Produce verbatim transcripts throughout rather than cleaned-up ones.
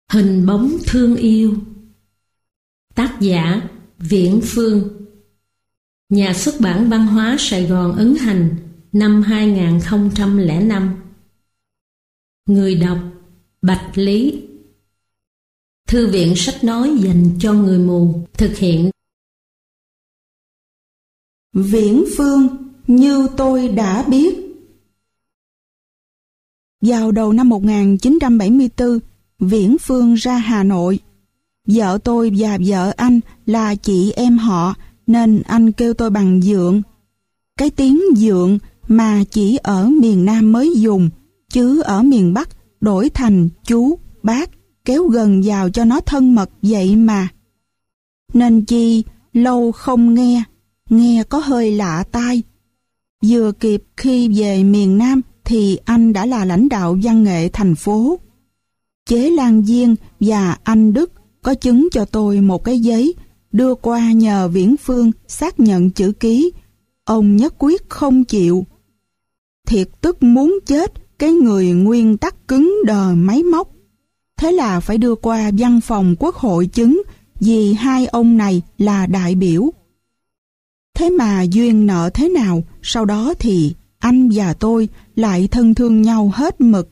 Hình bóng thương yêu. Tác giả Viễn Phương. Nhà xuất bản Văn hóa Sài Gòn ấn hành năm hai nghìn không trăm lẻ năm. Người đọc Bạch Lý. Thư viện sách nói dành cho người mù thực hiện. Viễn Phương như tôi đã biết. Vào đầu năm một nghìn chín trăm bảy mươi tư, Viễn Phương ra Hà Nội. Vợ tôi và vợ anh là chị em họ, nên anh kêu tôi bằng Dượng. Cái tiếng Dượng mà chỉ ở miền Nam mới dùng, chứ ở miền Bắc đổi thành chú, bác, kéo gần vào cho nó thân mật vậy mà. Nên chi lâu không nghe, nghe có hơi lạ tai. Vừa kịp khi về miền Nam thì anh đã là lãnh đạo văn nghệ thành phố. Chế Lan Viên và anh Đức có chứng cho tôi một cái giấy đưa qua nhờ Viễn Phương xác nhận chữ ký. Ông nhất quyết không chịu. Thiệt tức muốn chết cái người nguyên tắc cứng đờ máy móc. Thế là phải đưa qua văn phòng Quốc hội chứng, vì hai ông này là đại biểu. Thế mà duyên nợ thế nào, sau đó thì anh và tôi lại thân thương nhau hết mực.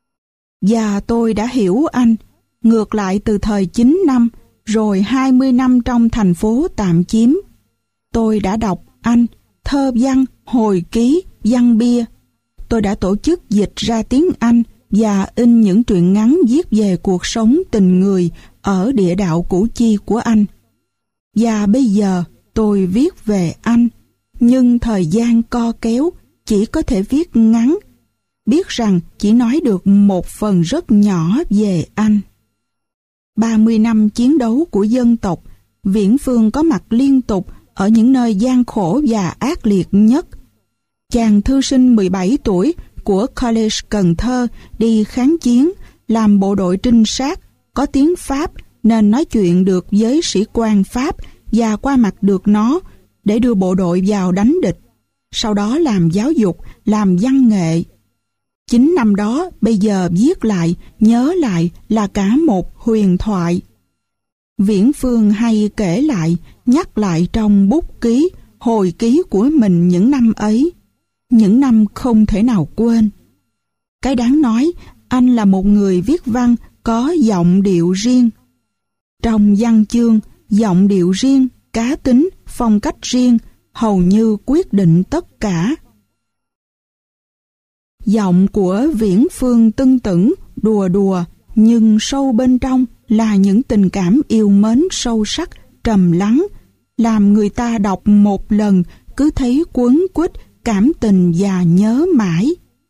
Và tôi đã hiểu anh, ngược lại từ thời chín năm, rồi hai mươi năm trong thành phố tạm chiếm. Tôi đã đọc anh, thơ văn, hồi ký, văn bia. Tôi đã tổ chức dịch ra tiếng Anh và in những truyện ngắn viết về cuộc sống tình người ở địa đạo Củ Chi của anh. Và bây giờ tôi viết về anh, nhưng thời gian co kéo, chỉ có thể viết ngắn. Biết rằng chỉ nói được một phần rất nhỏ về anh. ba mươi năm chiến đấu của dân tộc, Viễn Phương có mặt liên tục ở những nơi gian khổ và ác liệt nhất. Chàng thư sinh mười bảy tuổi của College Cần Thơ đi kháng chiến, làm bộ đội trinh sát, có tiếng Pháp nên nói chuyện được với sĩ quan Pháp và qua mặt được nó để đưa bộ đội vào đánh địch. Sau đó làm giáo dục, làm văn nghệ. Chính năm đó bây giờ viết lại, nhớ lại là cả một huyền thoại. Viễn Phương hay kể lại, nhắc lại trong bút ký, hồi ký của mình những năm ấy. Những năm không thể nào quên. Cái đáng nói, anh là một người viết văn có giọng điệu riêng. Trong văn chương, giọng điệu riêng, cá tính, phong cách riêng hầu như quyết định tất cả. Giọng của Viễn Phương tưng tửng, đùa đùa, nhưng sâu bên trong là những tình cảm yêu mến sâu sắc, trầm lắng, làm người ta đọc một lần cứ thấy quấn quýt, cảm tình và nhớ mãi.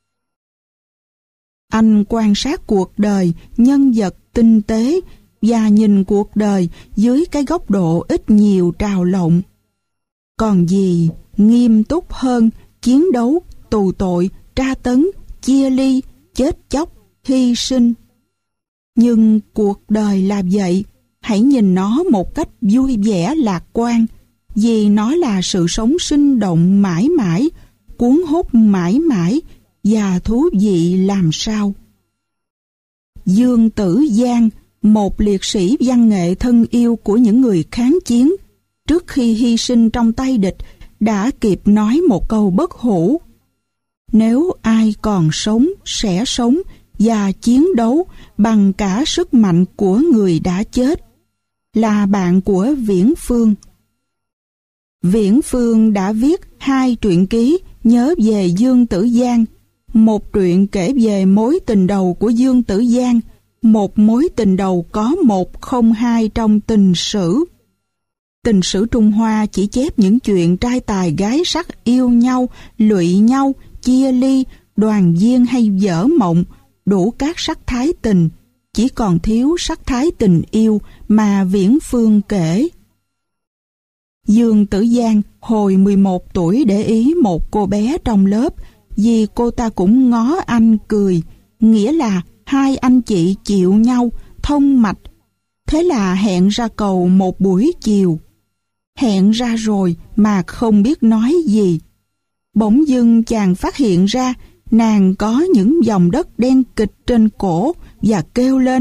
Anh quan sát cuộc đời, nhân vật tinh tế và nhìn cuộc đời dưới cái góc độ ít nhiều trào lộn. Còn gì nghiêm túc hơn chiến đấu, tù tội, tra tấn, chia ly, chết chóc, hy sinh. Nhưng cuộc đời là vậy, hãy nhìn nó một cách vui vẻ lạc quan, vì nó là sự sống sinh động mãi mãi, cuốn hút mãi mãi và thú vị làm sao. Dương Tử Giang, một liệt sĩ văn nghệ thân yêu của những người kháng chiến, trước khi hy sinh trong tay địch, đã kịp nói một câu bất hủ: nếu ai còn sống sẽ sống và chiến đấu bằng cả sức mạnh của người đã chết. Là bạn của Viễn Phương. Viễn Phương đã viết hai truyện ký nhớ về Dương Tử Giang, một truyện kể về mối tình đầu của Dương Tử Giang, một mối tình đầu có một không hai trong tình sử. Tình sử Trung Hoa chỉ chép những chuyện trai tài gái sắc yêu nhau, lụy nhau, chia ly, đoàn viên hay vỡ mộng, đủ các sắc thái tình, chỉ còn thiếu sắc thái tình yêu mà Viễn Phương kể. Dương Tử Giang hồi mười một tuổi để ý một cô bé trong lớp, vì cô ta cũng ngó anh cười, nghĩa là hai anh chị chịu nhau, thông mạch. Thế là hẹn ra cầu một buổi chiều. Hẹn ra rồi mà không biết nói gì. Bỗng dưng chàng phát hiện ra nàng có những dòng đất đen kịch trên cổ và kêu lên: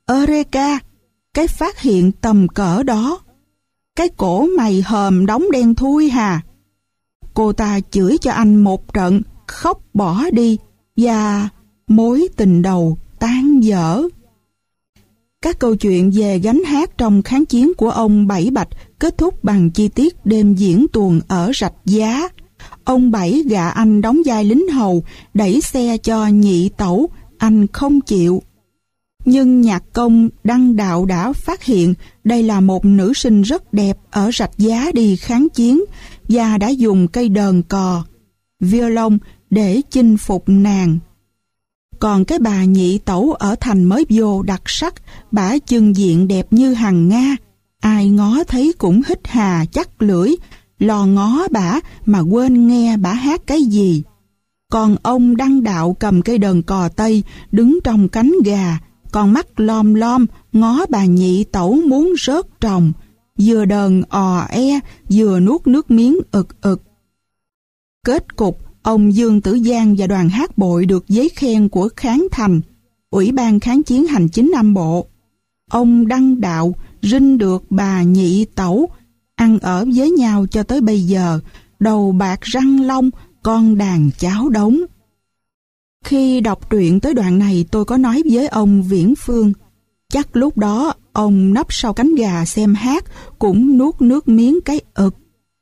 Eureka! Cái phát hiện tầm cỡ đó! Cái cổ mày hòm đóng đen thui hà! Cô ta chửi cho anh một trận, khóc bỏ đi, và mối tình đầu tan vỡ. Các câu chuyện về gánh hát trong kháng chiến của ông Bảy Bạch kết thúc bằng chi tiết đêm diễn tuồng ở Rạch Giá. Ông Bảy gạ anh đóng vai lính hầu, đẩy xe cho nhị tẩu, anh không chịu. Nhưng nhạc công Đăng Đạo đã phát hiện đây là một nữ sinh rất đẹp ở Rạch Giá đi kháng chiến và đã dùng cây đờn cò, violon để chinh phục nàng. Còn cái bà nhị tẩu ở thành mới vô đặc sắc, bả chưng diện đẹp như hằng Nga, ai ngó thấy cũng hít hà chắc lưỡi, lò ngó bả mà quên nghe bả hát cái gì. Còn ông Đăng Đạo cầm cây đờn cò Tây, đứng trong cánh gà, con mắt lom lom ngó bà nhị tẩu muốn rớt tròng, vừa đờn ò e, vừa nuốt nước miếng ực ực. Kết cục, ông Dương Tử Giang và đoàn hát bội được giấy khen của Kháng Thành, Ủy ban Kháng chiến Hành chính Nam Bộ. Ông Đăng Đạo rinh được bà nhị tẩu, ăn ở với nhau cho tới bây giờ, đầu bạc răng long, con đàn cháu đống. Khi đọc truyện tới đoạn này, tôi có nói với ông Viễn Phương, chắc lúc đó ông nấp sau cánh gà xem hát cũng nuốt nước miếng cái ực.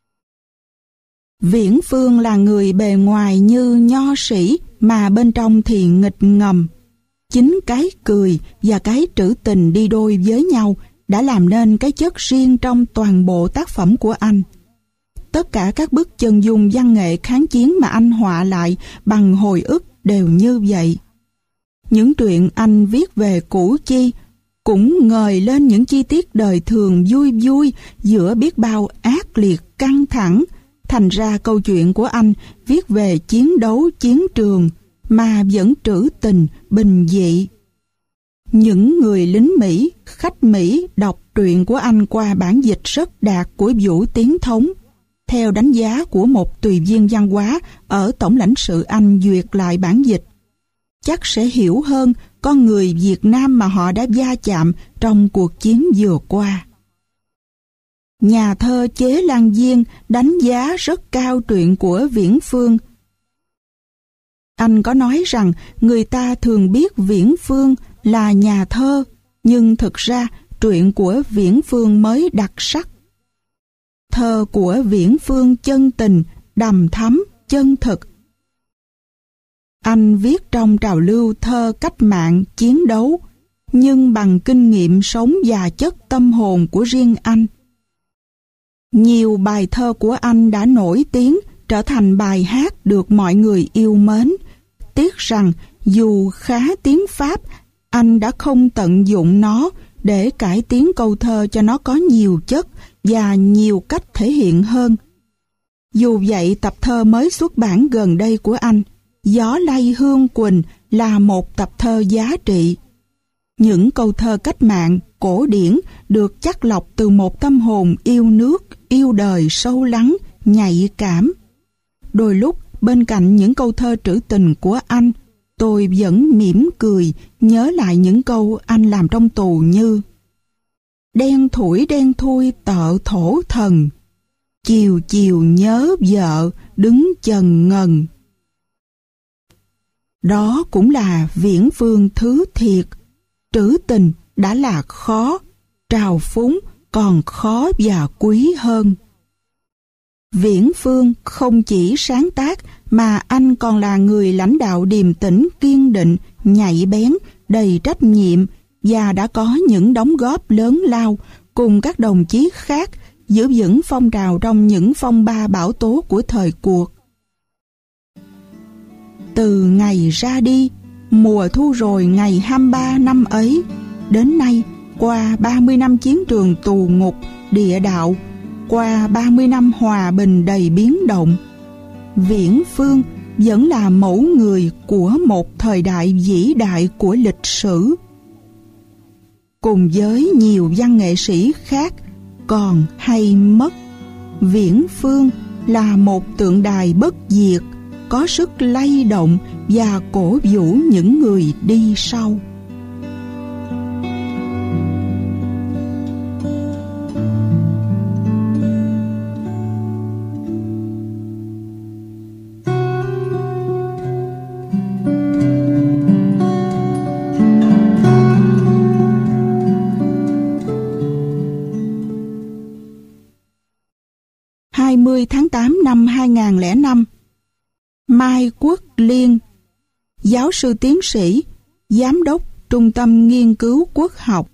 Viễn Phương là người bề ngoài như nho sĩ mà bên trong thì nghịch ngầm. Chính cái cười và cái trữ tình đi đôi với nhau đã làm nên cái chất riêng trong toàn bộ tác phẩm của anh. Tất cả các bức chân dung văn nghệ kháng chiến mà anh họa lại bằng hồi ức đều như vậy. Những truyện anh viết về Củ Chi cũng ngời lên những chi tiết đời thường vui vui giữa biết bao ác liệt căng thẳng. Thành ra câu chuyện của anh viết về chiến đấu chiến trường mà vẫn trữ tình bình dị. Những người lính Mỹ, khách Mỹ đọc truyện của anh qua bản dịch rất đạt của Vũ Tiến Thống. Theo đánh giá của một tùy viên văn hóa ở Tổng lãnh sự Anh duyệt lại bản dịch, chắc sẽ hiểu hơn con người Việt Nam mà họ đã va chạm trong cuộc chiến vừa qua. Nhà thơ Chế Lan Diên đánh giá rất cao truyện của Viễn Phương. Anh có nói rằng người ta thường biết Viễn Phương là nhà thơ, nhưng thực ra truyện của Viễn Phương mới đặc sắc. Thơ của Viễn Phương chân tình, đằm thắm, chân thực. Anh viết trong trào lưu thơ cách mạng, chiến đấu, nhưng bằng kinh nghiệm sống và chất tâm hồn của riêng anh. Nhiều bài thơ của anh đã nổi tiếng, trở thành bài hát được mọi người yêu mến. Tiếc rằng dù khá tiếng Pháp, anh đã không tận dụng nó để cải tiến câu thơ cho nó có nhiều chất và nhiều cách thể hiện hơn. Dù vậy, tập thơ mới xuất bản gần đây của anh, Gió Lay Hương Quỳnh, là một tập thơ giá trị. Những câu thơ cách mạng, cổ điển được chắt lọc từ một tâm hồn yêu nước, yêu đời sâu lắng, nhạy cảm. Đôi lúc, bên cạnh những câu thơ trữ tình của anh, tôi vẫn mỉm cười nhớ lại những câu anh làm trong tù như: đen thủi đen thui tợ thổ thần, chiều chiều nhớ vợ đứng chần ngần. Đó cũng là Viễn Phương thứ thiệt. Trữ tình đã là khó, trào phúng còn khó và quý hơn. Viễn Phương không chỉ sáng tác mà anh còn là người lãnh đạo điềm tĩnh, kiên định, nhạy bén, đầy trách nhiệm và đã có những đóng góp lớn lao cùng các đồng chí khác giữ vững phong trào trong những phong ba bão tố của thời cuộc. Từ ngày ra đi, mùa thu rồi ngày hai mươi ba năm ấy, đến nay qua ba mươi năm chiến trường tù ngục, địa đạo, qua ba mươi năm hòa bình đầy biến động, Viễn Phương vẫn là mẫu người của một thời đại vĩ đại của lịch sử. Cùng với nhiều văn nghệ sĩ khác còn hay mất, Viễn Phương là một tượng đài bất diệt, có sức lay động và cổ vũ những người đi sau. mươi tháng tám năm hai nghìn không trăm lẻ năm. Mai Quốc Liên, giáo sư tiến sĩ, giám đốc Trung tâm Nghiên cứu Quốc học.